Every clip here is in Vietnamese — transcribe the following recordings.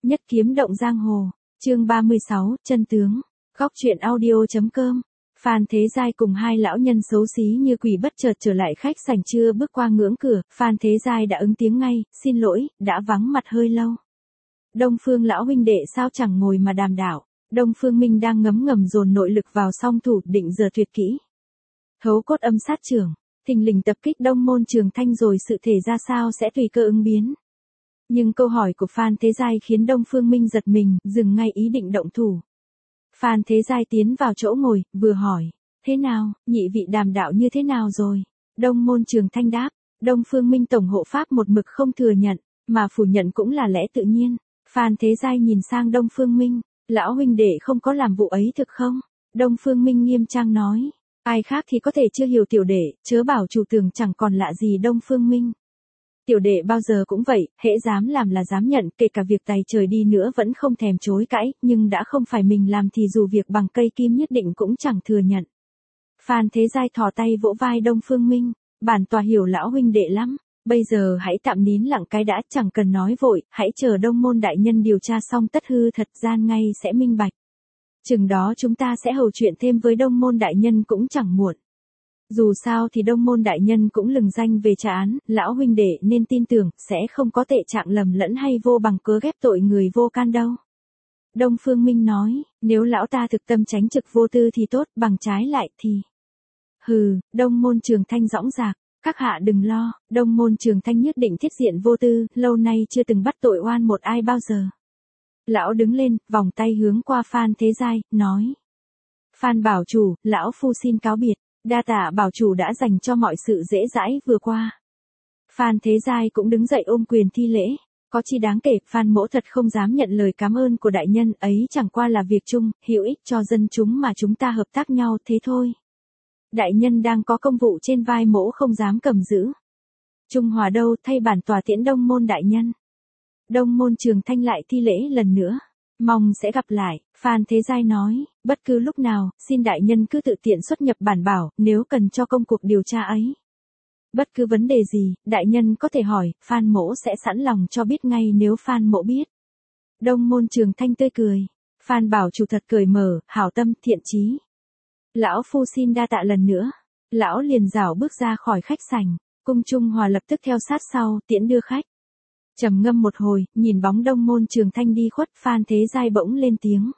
Nhất kiếm động giang hồ, chương 36, chân tướng, góc truyện audio.com. Phan Thế Giai cùng hai lão nhân xấu xí như quỷ bất chợt trở lại khách sảnh, chưa bước qua ngưỡng cửa, Phan Thế Giai đã ứng tiếng ngay, xin lỗi, đã vắng mặt hơi lâu. Đông Phương lão huynh đệ sao chẳng ngồi mà đàm đạo. Đông Phương Minh đang ngấm ngầm dồn nội lực vào song thủ, định giờ tuyệt kỹ thấu cốt âm sát trưởng, thình lình tập kích Đông Môn Trường Thanh, rồi sự thể ra sao sẽ tùy cơ ứng biến. Nhưng câu hỏi của Phan Thế Giai khiến Đông Phương Minh giật mình, dừng ngay ý định động thủ. Phan Thế Giai tiến vào chỗ ngồi, vừa hỏi, thế nào, nhị vị đàm đạo như thế nào rồi? Đông Môn Trường Thanh đáp, Đông Phương Minh tổng hộ pháp một mực không thừa nhận, mà phủ nhận cũng là lẽ tự nhiên. Phan Thế Giai nhìn sang Đông Phương Minh, lão huynh đệ không có làm vụ ấy thực không? Đông Phương Minh nghiêm trang nói, ai khác thì có thể chưa hiểu tiểu đệ, chớ bảo chủ tưởng chẳng còn lạ gì Đông Phương Minh. Tiểu đệ bao giờ cũng vậy, hễ dám làm là dám nhận, kể cả việc tày trời đi nữa vẫn không thèm chối cãi, nhưng đã không phải mình làm thì dù việc bằng cây kim nhất định cũng chẳng thừa nhận. Phan Thế Giai thò tay vỗ vai Đông Phương Minh, bản tòa hiểu lão huynh đệ lắm, bây giờ hãy tạm nín lặng cái đã, chẳng cần nói vội, hãy chờ Đông Môn đại nhân điều tra xong tất hư thật gian ngay sẽ minh bạch. Chừng đó chúng ta sẽ hầu chuyện thêm với Đông Môn đại nhân cũng chẳng muộn. Dù sao thì Đông Môn đại nhân cũng lừng danh về trả án, lão huynh đệ nên tin tưởng, sẽ không có tệ trạng lầm lẫn hay vô bằng cớ ghép tội người vô can đâu. Đông Phương Minh nói, nếu lão ta thực tâm tránh trực vô tư thì tốt, bằng trái lại thì... Hừ, Đông Môn Trường Thanh dõng dạc, các hạ đừng lo, Đông Môn Trường Thanh nhất định thiết diện vô tư, lâu nay chưa từng bắt tội oan một ai bao giờ. Lão đứng lên, vòng tay hướng qua Phan Thế Giai, nói. Phan bảo chủ, lão phu xin cáo biệt. Đa tạ bảo chủ đã dành cho mọi sự dễ dãi vừa qua. Phan Thế Giai cũng đứng dậy ôm quyền thi lễ. Có chi đáng kể, Phan mỗ thật không dám nhận lời cảm ơn của đại nhân, ấy chẳng qua là việc chung, hữu ích cho dân chúng mà chúng ta hợp tác nhau thế thôi. Đại nhân đang có công vụ trên vai, mỗ không dám cầm giữ. Trung Hòa đâu, thay bản tòa tiễn Đông Môn đại nhân. Đông Môn Trường Thanh lại thi lễ lần nữa. Mong sẽ gặp lại, Phan Thế Giai nói, bất cứ lúc nào, xin đại nhân cứ tự tiện xuất nhập bản bảo, nếu cần cho công cuộc điều tra ấy. Bất cứ vấn đề gì, đại nhân có thể hỏi, Phan mỗ sẽ sẵn lòng cho biết ngay nếu Phan mỗ biết. Đông Môn Trường Thanh tươi cười, Phan bảo chủ thật cởi mở, hảo tâm, thiện chí. Lão phu xin đa tạ lần nữa. Lão liền rảo bước ra khỏi khách sảnh, cung Trung Hòa lập tức theo sát sau, tiễn đưa khách. Trầm ngâm một hồi, nhìn bóng Đông Môn Trường Thanh đi khuất, Phan Thế Giai bỗng lên tiếng.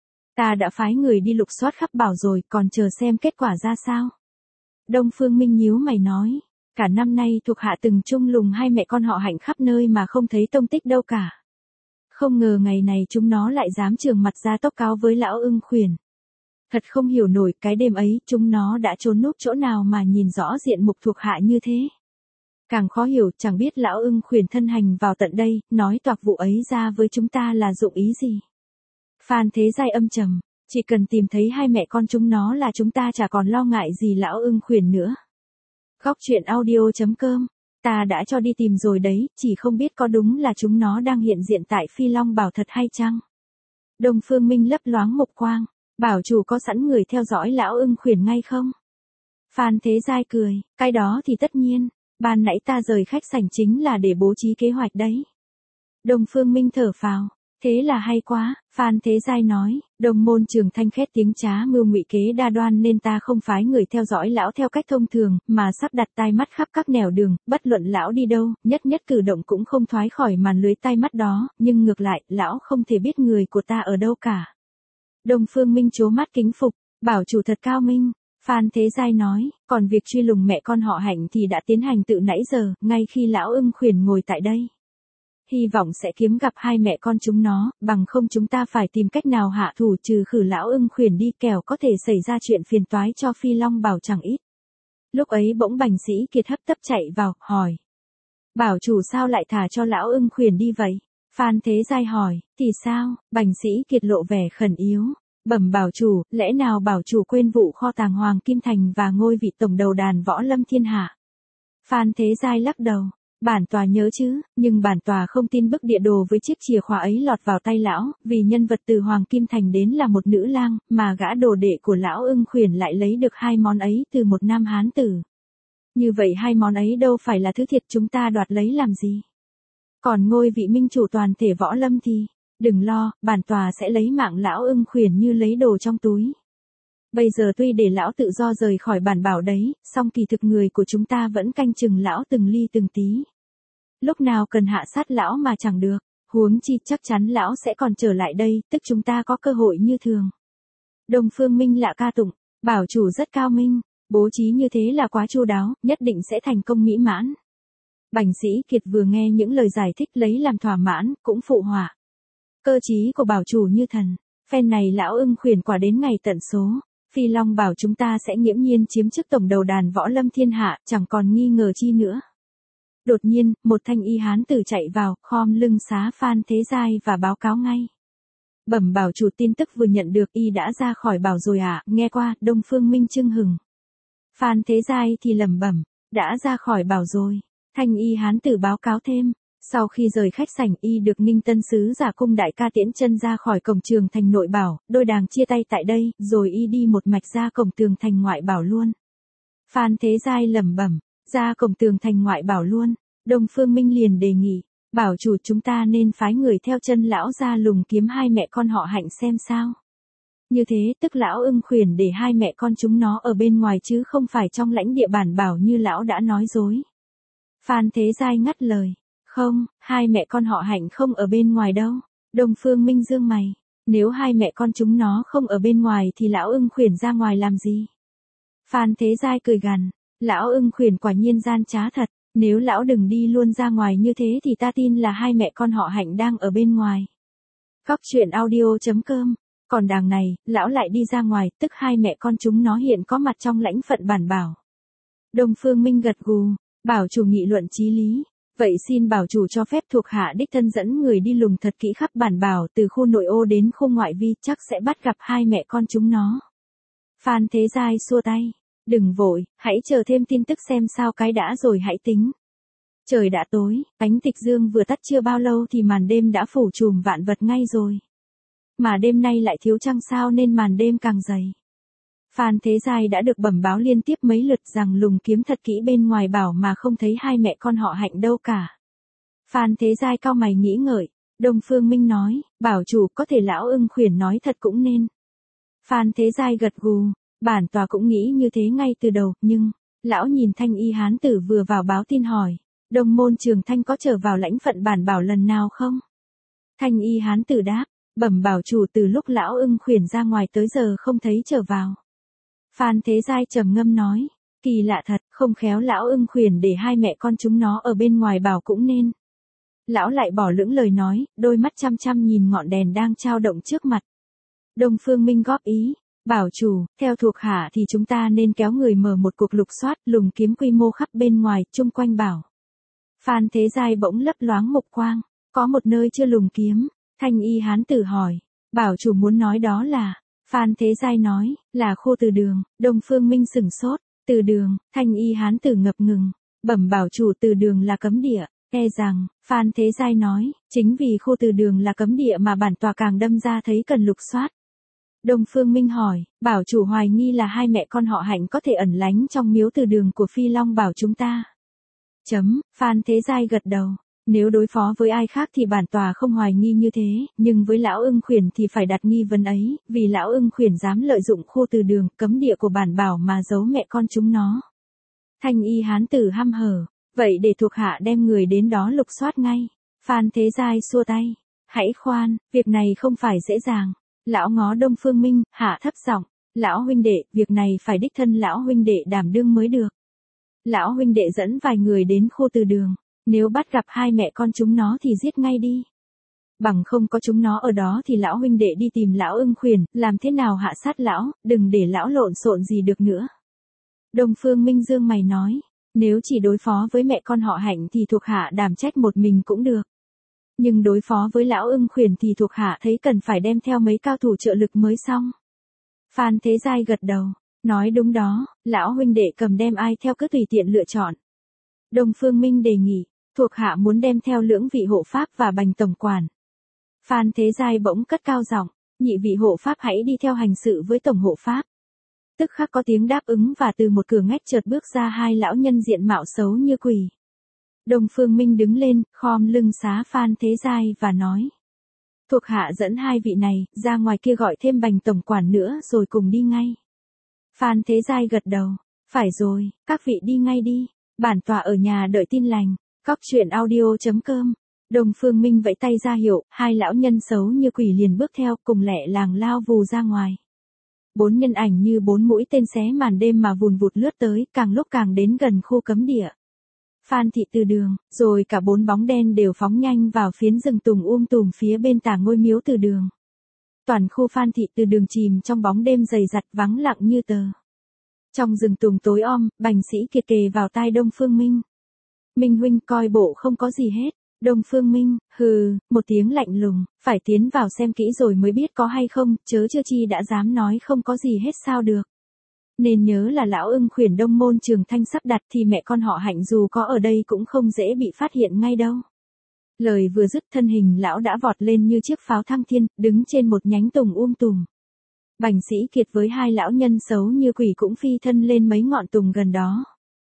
Ta đã phái người đi lục soát khắp bảo rồi, còn chờ xem kết quả ra sao. Đông Phương Minh nhíu mày nói, cả năm nay thuộc hạ từng chung lùng hai mẹ con họ Hạnh khắp nơi mà không thấy tông tích đâu cả. Không ngờ ngày này chúng nó lại dám trường mặt ra tốc cáo với lão Ưng Khuyển. Thật không hiểu nổi, cái đêm ấy chúng nó đã trốn núp chỗ nào mà nhìn rõ diện mục thuộc hạ như thế. Càng khó hiểu, chẳng biết lão Ưng Khuyển thân hành vào tận đây, nói toạc vụ ấy ra với chúng ta là dụng ý gì. Phan Thế Giai âm trầm, chỉ cần tìm thấy hai mẹ con chúng nó là chúng ta chả còn lo ngại gì lão Ưng Khuyển nữa. Góc truyện audio.com, ta đã cho đi tìm rồi đấy, chỉ không biết có đúng là chúng nó đang hiện diện tại Phi Long Bảo thật hay chăng. Đông Phương Minh lấp loáng mục quang, bảo chủ có sẵn người theo dõi lão Ưng Khuyển ngay không? Phan Thế Giai cười, cái đó thì tất nhiên. Ban nãy ta rời khách sảnh chính là để bố trí kế hoạch đấy. Đông Phương Minh thở phào, thế là hay quá, Phan Thế Giai nói, Đông Môn Trường Thanh khét tiếng trá mưu ngụy kế đa đoan nên ta không phái người theo dõi lão theo cách thông thường, mà sắp đặt tai mắt khắp các nẻo đường, bất luận lão đi đâu, nhất nhất cử động cũng không thoái khỏi màn lưới tai mắt đó, nhưng ngược lại, lão không thể biết người của ta ở đâu cả. Đông Phương Minh trố mắt kính phục, bảo chủ thật cao minh. Phan Thế Giai nói, còn việc truy lùng mẹ con họ Hạnh thì đã tiến hành từ nãy giờ, ngay khi lão Ưng Khuyển ngồi tại đây. Hy vọng sẽ kiếm gặp hai mẹ con chúng nó, bằng không chúng ta phải tìm cách nào hạ thủ trừ khử lão Ưng Khuyển đi, kẻo có thể xảy ra chuyện phiền toái cho Phi Long Bảo chẳng ít. Lúc ấy bỗng Bành Sĩ Kiệt hấp tấp chạy vào, hỏi. Bảo chủ sao lại thả cho lão Ưng Khuyển đi vậy? Phan Thế Giai hỏi, thì sao? Bành Sĩ Kiệt lộ vẻ khẩn yếu. Bẩm bảo chủ, lẽ nào bảo chủ quên vụ kho tàng Hoàng Kim Thành và ngôi vị tổng đầu đàn võ lâm thiên hạ? Phan Thế Giai lắc đầu, bản tòa nhớ chứ, nhưng bản tòa không tin bức địa đồ với chiếc chìa khóa ấy lọt vào tay lão, vì nhân vật từ Hoàng Kim Thành đến là một nữ lang, mà gã đồ đệ của lão Ưng Khuyển lại lấy được hai món ấy từ một nam hán tử. Như vậy hai món ấy đâu phải là thứ thiệt chúng ta đoạt lấy làm gì? Còn ngôi vị minh chủ toàn thể võ lâm thì... Đừng lo, bản tòa sẽ lấy mạng lão ưng khuyển như lấy đồ trong túi. Bây giờ tuy để lão tự do rời khỏi bản bảo đấy, song kỳ thực người của chúng ta vẫn canh chừng lão từng ly từng tí. Lúc nào cần hạ sát lão mà chẳng được, huống chi chắc chắn lão sẽ còn trở lại đây, tức chúng ta có cơ hội như thường. Đông Phương Minh lạ ca tụng, bảo chủ rất cao minh, bố trí như thế là quá chu đáo, nhất định sẽ thành công mỹ mãn. Bành Sĩ Kiệt vừa nghe những lời giải thích lấy làm thỏa mãn, cũng phụ họa. Cơ trí của bảo chủ như thần, phen này lão ưng khuyển quả đến ngày tận số. Phi Long bảo chúng ta sẽ nghiễm nhiên chiếm chức tổng đầu đàn võ lâm thiên hạ, chẳng còn nghi ngờ chi nữa. Đột nhiên, một thanh y hán tử chạy vào, khom lưng xá Phan Thế Giai và báo cáo ngay. Bẩm bảo chủ, tin tức vừa nhận được, y đã ra khỏi bảo rồi ạ, nghe qua. Đông Phương Minh chưng hừng. Phan Thế Giai thì lẩm bẩm, đã ra khỏi bảo rồi. Thanh y hán tử báo cáo thêm. Sau khi rời khách sảnh, y được Ninh Tân sứ giả cung đại ca tiễn chân ra khỏi cổng trường thành nội bảo, đôi đàng chia tay tại đây, rồi y đi một mạch ra cổng tường thành ngoại bảo luôn. Phan Thế Giai lẩm bẩm, ra cổng tường thành ngoại bảo luôn. Đông Phương Minh liền đề nghị, bảo chủ, chúng ta nên phái người theo chân lão ra lùng kiếm hai mẹ con họ Hạnh xem sao. Như thế tức lão ưng khuyển để hai mẹ con chúng nó ở bên ngoài chứ không phải trong lãnh địa bản bảo như lão đã nói dối. Phan Thế Giai ngắt lời. Không, hai mẹ con họ Hạnh không ở bên ngoài đâu. Đông Phương Minh dương mày. Nếu hai mẹ con chúng nó không ở bên ngoài thì lão ưng khuyển ra ngoài làm gì? Phan Thế Giai cười gằn. Lão ưng khuyển quả nhiên gian trá thật. Nếu lão đừng đi luôn ra ngoài như thế thì ta tin là hai mẹ con họ Hạnh đang ở bên ngoài. Góc truyện audio.com. Còn đằng này, lão lại đi ra ngoài, tức hai mẹ con chúng nó hiện có mặt trong lãnh phận bản bảo. Đông Phương Minh gật gù. Bảo chủ nghị luận chí lý. Vậy xin bảo chủ cho phép thuộc hạ đích thân dẫn người đi lùng thật kỹ khắp bản bảo, từ khu nội ô đến khu ngoại vi, chắc sẽ bắt gặp hai mẹ con chúng nó. Phan Thế Giai xua tay. Đừng vội, hãy chờ thêm tin tức xem sao cái đã rồi hãy tính. Trời đã tối, ánh tịch dương vừa tắt chưa bao lâu thì màn đêm đã phủ trùm vạn vật ngay rồi. Mà đêm nay lại thiếu trăng sao nên màn đêm càng dày. Phan Thế Giai đã được bẩm báo liên tiếp mấy lượt rằng lùng kiếm thật kỹ bên ngoài bảo mà không thấy hai mẹ con họ Hạnh đâu cả. Phan Thế Giai cau mày nghĩ ngợi. Đông Phương Minh nói, bảo chủ, có thể lão ưng khuyển nói thật cũng nên. Phan Thế Giai gật gù, bản tòa cũng nghĩ như thế ngay từ đầu, nhưng, lão nhìn thanh y hán tử vừa vào báo tin hỏi, Đông môn Trường Thanh có trở vào lãnh phận bản bảo lần nào không? Thanh y hán tử đáp, bẩm bảo chủ, từ lúc lão ưng khuyển ra ngoài tới giờ không thấy trở vào. Phan Thế Giai trầm ngâm nói, kỳ lạ thật, không khéo lão ưng khuyển để hai mẹ con chúng nó ở bên ngoài bảo cũng nên. Lão lại bỏ lưỡng lời nói, đôi mắt chăm chăm nhìn ngọn đèn đang chao động trước mặt. Đông Phương Minh góp ý, bảo chủ, theo thuộc hạ thì chúng ta nên kéo người mở một cuộc lục soát, lùng kiếm quy mô khắp bên ngoài, chung quanh bảo. Phan Thế Giai bỗng lấp loáng mục quang, có một nơi chưa lùng kiếm. Thanh y hán tử hỏi, bảo chủ muốn nói đó là? Phan Thế Giai nói, là khu từ đường. Đông Phương Minh sửng sốt. Từ đường. Thanh y hán tử ngập ngừng. Bẩm bảo chủ, từ đường là cấm địa. E rằng, Phan Thế Giai nói, chính vì khu từ đường là cấm địa mà bản tòa càng đâm ra thấy cần lục soát. Đông Phương Minh hỏi, bảo chủ hoài nghi là hai mẹ con họ Hạnh có thể ẩn lánh trong miếu từ đường của Phi Long bảo chúng ta. Phan Thế Giai gật đầu. Nếu đối phó với ai khác thì bản tòa không hoài nghi như thế, nhưng với lão ưng khuyển thì phải đặt nghi vấn ấy, vì lão ưng khuyển dám lợi dụng khu từ đường, cấm địa của bản bảo mà giấu mẹ con chúng nó. Thanh y hán tử hăm hở, vậy để thuộc hạ đem người đến đó lục soát ngay. Phan Thế Giai xua tay, hãy khoan, việc này không phải dễ dàng. Lão ngó Đông Phương Minh, hạ thấp giọng, lão huynh đệ, việc này phải đích thân lão huynh đệ đảm đương mới được. Lão huynh đệ dẫn vài người đến khu từ đường. Nếu bắt gặp hai mẹ con chúng nó thì giết ngay đi. Bằng không có chúng nó ở đó thì lão huynh đệ đi tìm lão ưng khuyển, làm thế nào hạ sát lão, đừng để lão lộn xộn gì được nữa. Đông Phương Minh dương mày nói, nếu chỉ đối phó với mẹ con họ Hạnh thì thuộc hạ đảm trách một mình cũng được. Nhưng đối phó với lão ưng khuyển thì thuộc hạ thấy cần phải đem theo mấy cao thủ trợ lực mới xong. Phan Thế Giai gật đầu, nói đúng đó, lão huynh đệ cầm đem ai theo cứ tùy tiện lựa chọn. Đông Phương Minh đề nghị, thuộc hạ muốn đem theo lưỡng vị hộ pháp và Bành tổng quản. Phan Thế Giai bỗng cất cao giọng, nhị vị hộ pháp hãy đi theo hành sự với tổng hộ pháp. Tức khắc có tiếng đáp ứng và từ một cửa ngách chợt bước ra hai lão nhân diện mạo xấu như quỷ. Đông Phương Minh đứng lên, khom lưng xá Phan Thế Giai và nói. Thuộc hạ dẫn hai vị này, ra ngoài kia gọi thêm Bành tổng quản nữa rồi cùng đi ngay. Phan Thế Giai gật đầu. Phải rồi, các vị đi ngay đi. Bản tọa ở nhà đợi tin lành. Cóc truyện audio.com. Đông Phương Minh vẫy tay ra hiệu, hai lão nhân xấu như quỷ liền bước theo cùng lẹ làng lao vù ra ngoài. Bốn nhân ảnh như bốn mũi tên xé màn đêm mà vùn vụt lướt tới, càng lúc càng đến gần khu cấm địa. Phan Thị Từ Đường, rồi cả bốn bóng đen đều phóng nhanh vào phiến rừng tùng tùm phía bên tả ngôi miếu Từ Đường. Toàn khu Phan Thị Từ Đường chìm trong bóng đêm dày dặt vắng lặng như tờ. Trong rừng tùng tối om, Bành Sĩ Kiệt kề vào tai Đông Phương Minh. Minh huynh coi bộ không có gì hết. Đông Phương Minh, hừ, một tiếng lạnh lùng, phải tiến vào xem kỹ rồi mới biết có hay không, chớ chưa chi đã dám nói không có gì hết sao được. Nên nhớ là lão Ưng khuyển Đông Môn Trường Thanh sắp đặt thì mẹ con họ Hạnh dù có ở đây cũng không dễ bị phát hiện ngay đâu. Lời vừa dứt thân hình lão đã vọt lên như chiếc pháo thăng thiên, đứng trên một nhánh tùng tùm. Bành Sĩ Kiệt với hai lão nhân xấu như quỷ cũng phi thân lên mấy ngọn tùng gần đó.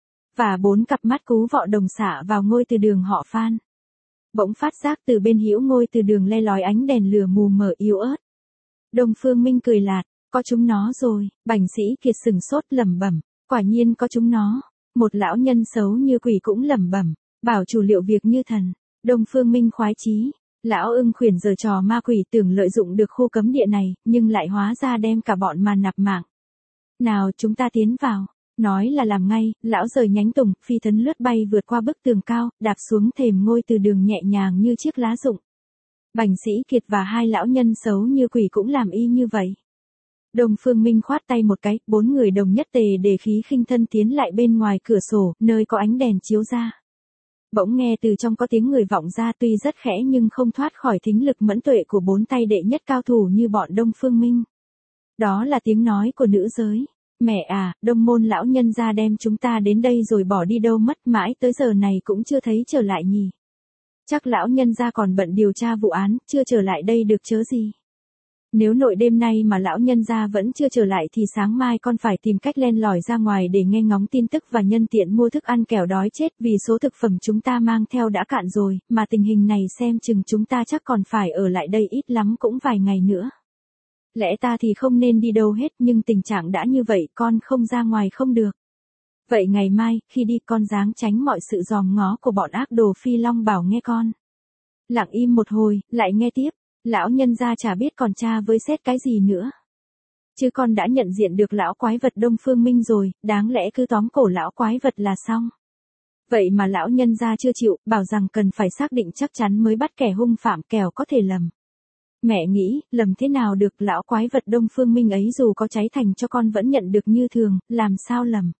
Và bốn cặp mắt cú vọ đồng xạ vào ngôi Từ Đường họ Phan. Bỗng phát giác từ bên hữu ngôi Từ Đường le lói ánh đèn lửa mù mờ yếu ớt. Đông Phương Minh cười lạt, có chúng nó rồi. Bành Sĩ Kiệt sừng sốt lẩm bẩm, quả nhiên có chúng nó. Một lão nhân xấu như quỷ cũng lẩm bẩm, bảo chủ liệu việc như thần. Đông Phương Minh khoái chí, lão Ưng khuyển giở trò ma quỷ tưởng lợi dụng được khu cấm địa này, nhưng lại hóa ra đem cả bọn mà nạp mạng. Nào chúng ta tiến vào. Nói là làm ngay, lão rời nhánh tùng, phi thân lướt bay vượt qua bức tường cao, đạp xuống thềm ngôi Từ Đường nhẹ nhàng như chiếc lá rụng. Bành Sĩ Kiệt và hai lão nhân xấu như quỷ cũng làm y như vậy. Đông Phương Minh khoát tay một cái, bốn người đồng nhất tề để khí khinh thân tiến lại bên ngoài cửa sổ, nơi có ánh đèn chiếu ra. Bỗng nghe từ trong có tiếng người vọng ra tuy rất khẽ nhưng không thoát khỏi thính lực mẫn tuệ của bốn tay đệ nhất cao thủ như bọn Đông Phương Minh. Đó là tiếng nói của nữ giới. Mẹ à, Đông Môn lão nhân gia đem chúng ta đến đây rồi bỏ đi đâu mất mãi tới giờ này cũng chưa thấy trở lại nhỉ. Chắc lão nhân gia còn bận điều tra vụ án, chưa trở lại đây được chớ gì. Nếu nội đêm nay mà lão nhân gia vẫn chưa trở lại thì sáng mai con phải tìm cách len lỏi ra ngoài để nghe ngóng tin tức và nhân tiện mua thức ăn kẻo đói chết vì số thực phẩm chúng ta mang theo đã cạn rồi, mà tình hình này xem chừng chúng ta chắc còn phải ở lại đây ít lắm cũng vài ngày nữa. Lẽ ta thì không nên đi đâu hết nhưng tình trạng đã như vậy con không ra ngoài không được. Vậy ngày mai, khi đi con ráng tránh mọi sự dòm ngó của bọn ác đồ Phi Long bảo nghe con. Lặng im một hồi, lại nghe tiếp, lão nhân gia chả biết còn tra với xét cái gì nữa. Chứ con đã nhận diện được lão quái vật Đông Phương Minh rồi, đáng lẽ cứ tóm cổ lão quái vật là xong. Vậy mà lão nhân gia chưa chịu, bảo rằng cần phải xác định chắc chắn mới bắt kẻ hung phạm kẻo có thể lầm. Mẹ nghĩ, lầm thế nào được lão quái vật Đông Phương Minh ấy dù có cháy thành cho con vẫn nhận được như thường, làm sao lầm.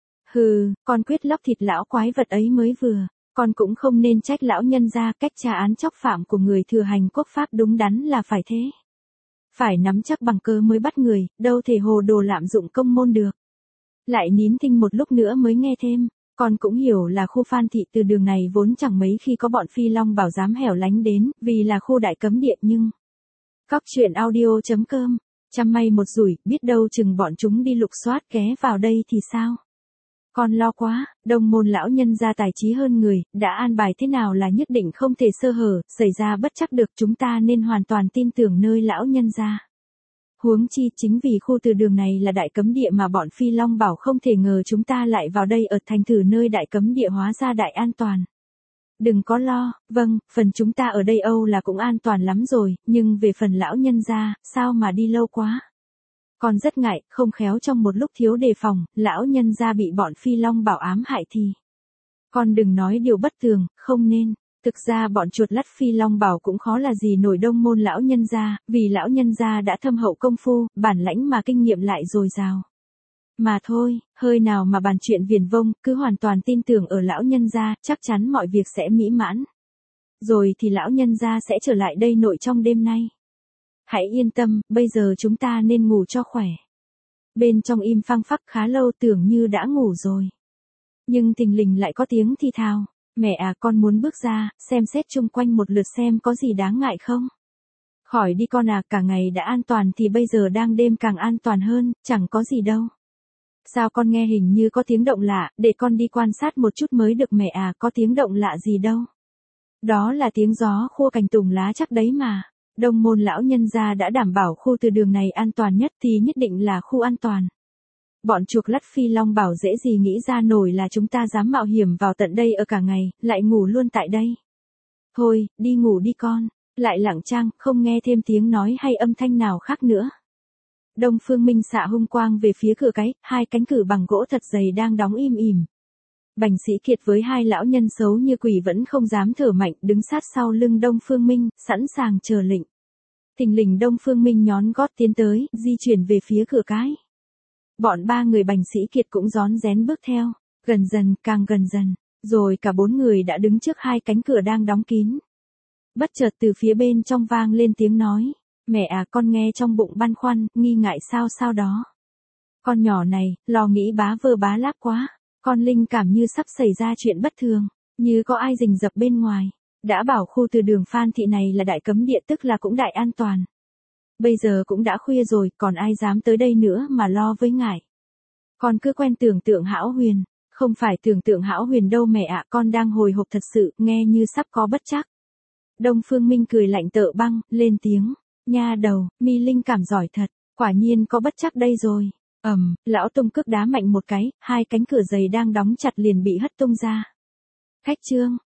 Hừ, con quyết lóc thịt lão quái vật ấy mới vừa, con cũng không nên trách lão nhân gia cách tra án chóc phạm của người thừa hành quốc pháp đúng đắn là phải thế. Phải nắm chắc bằng cớ mới bắt người, đâu thể hồ đồ lạm dụng công môn được. Lại nín thinh một lúc nữa mới nghe thêm. Con cũng hiểu là khu Phan Thị Từ Đường này vốn chẳng mấy khi có bọn Phi Long bảo dám hẻo lánh đến, vì là khu đại cấm địa nhưng... Cóc truyện audio.com, trăm may một rủi, biết đâu chừng bọn chúng đi lục soát ghé vào đây thì sao? Con lo quá, Đông Môn lão nhân gia tài trí hơn người, đã an bài thế nào là nhất định không thể sơ hở, xảy ra bất chắc được chúng ta nên hoàn toàn tin tưởng nơi lão nhân gia. Huống chi chính vì khu Từ Đường này là đại cấm địa mà bọn Phi Long bảo không thể ngờ chúng ta lại vào đây ở thành thử nơi đại cấm địa hóa ra đại an toàn. Đừng có lo, vâng, phần chúng ta ở đây Âu là cũng an toàn lắm rồi, nhưng về phần lão nhân gia, sao mà đi lâu quá. Con rất ngại, không khéo trong một lúc thiếu đề phòng, lão nhân gia bị bọn Phi Long bảo ám hại thì. Con đừng nói điều bất thường, không nên. Thực ra bọn chuột lắt Phi Long bảo cũng khó là gì nổi Đông Môn lão nhân gia, vì lão nhân gia đã thâm hậu công phu, bản lãnh mà kinh nghiệm lại dồi dào. Mà thôi, hơi nào mà bàn chuyện viển vông, cứ hoàn toàn tin tưởng ở lão nhân gia, chắc chắn mọi việc sẽ mỹ mãn. Rồi thì lão nhân gia sẽ trở lại đây nội trong đêm nay. Hãy yên tâm, bây giờ chúng ta nên ngủ cho khỏe. Bên trong im phăng phắc khá lâu tưởng như đã ngủ rồi. Nhưng thình lình lại có tiếng thì thào. Mẹ à, con muốn bước ra, xem xét chung quanh một lượt xem có gì đáng ngại không. Khỏi đi con à, cả ngày đã an toàn thì bây giờ đang đêm càng an toàn hơn, chẳng có gì đâu. Sao con nghe hình như có tiếng động lạ, để con đi quan sát một chút mới được mẹ à, có tiếng động lạ gì đâu. Đó là tiếng gió khua cành tùng lá chắc đấy mà. Đông môn lão nhân gia đã đảm bảo khu từ đường này an toàn nhất thì nhất định là khu an toàn. Bọn chuột lắt Phi Long bảo dễ gì nghĩ ra nổi là chúng ta dám mạo hiểm vào tận đây ở cả ngày, lại ngủ luôn tại đây. Thôi, đi ngủ đi con. Lại lặng trang, không nghe thêm tiếng nói hay âm thanh nào khác nữa. Đông Phương Minh xạ hung quang về phía cửa cái, hai cánh cửa bằng gỗ thật dày đang đóng im ỉm. Bành Sĩ Kiệt với hai lão nhân xấu như quỷ vẫn không dám thở mạnh, đứng sát sau lưng Đông Phương Minh, sẵn sàng chờ lệnh. Thình lình Đông Phương Minh nhón gót tiến tới, di chuyển về phía cửa cái. Bọn ba người Bành Sĩ Kiệt cũng rón rén bước theo, gần dần, càng gần dần, rồi cả bốn người đã đứng trước hai cánh cửa đang đóng kín. Bất chợt từ phía bên trong vang lên tiếng nói, mẹ à, con nghe trong bụng băn khoăn, nghi ngại sao đó. Con nhỏ này, lo nghĩ bá vơ bá láp quá, con linh cảm như sắp xảy ra chuyện bất thường, như có ai rình rập bên ngoài. Đã bảo khu từ đường Phan Thị này là đại cấm địa, tức là cũng đại an toàn. Bây giờ cũng đã khuya rồi, còn ai dám tới đây nữa mà lo với ngài. Con cứ quen tưởng tượng hão huyền, không phải tưởng tượng hão huyền đâu mẹ ạ, con đang hồi hộp thật sự, nghe như sắp có bất trắc. Đông Phương Minh cười lạnh tợ băng, lên tiếng, nha đầu, mi linh cảm giỏi thật, quả nhiên có bất trắc đây rồi. Lão Tông cước đá mạnh một cái, hai cánh cửa giày đang đóng chặt liền bị hất tung ra. Khách Trương,